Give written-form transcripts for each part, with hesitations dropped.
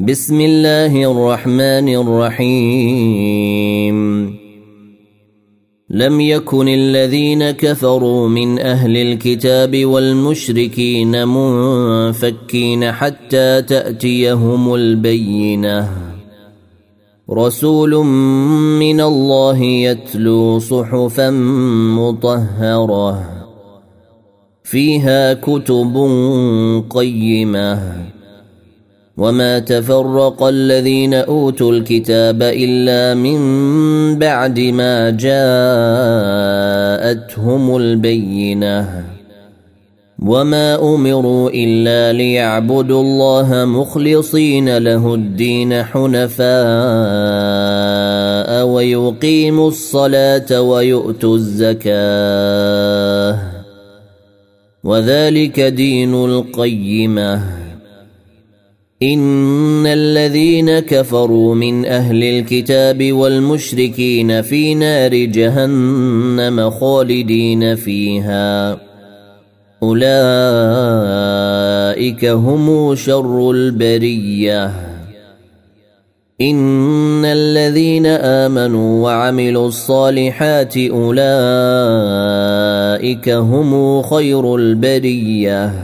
بسم الله الرحمن الرحيم لم يكن الذين كفروا من أهل الكتاب والمشركين منفكين حتى تأتيهم البينة رسول من الله يتلو صحفا مطهرة فيها كتب قيمة وما تفرق الذين أوتوا الكتاب إلا من بعد ما جاءتهم البينة وما أمروا إلا ليعبدوا الله مخلصين له الدين حنفاء ويقيموا الصلاة ويؤتوا الزكاة وذلك دين القيمة إن الذين كفروا من أهل الكتاب والمشركين في نار جهنم خالدين فيها أولئك هم شر البرية إن الذين آمنوا وعملوا الصالحات أولئك هم خير البرية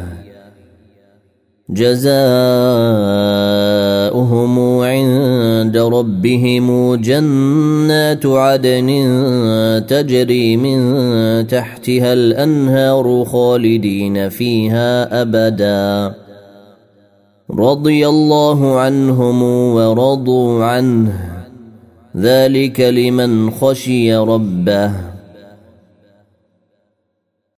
جزاؤهم عند ربهم جنات عدن تجري من تحتها الأنهار خالدين فيها أبدا رضي الله عنهم ورضوا عنه ذلك لمن خشي ربه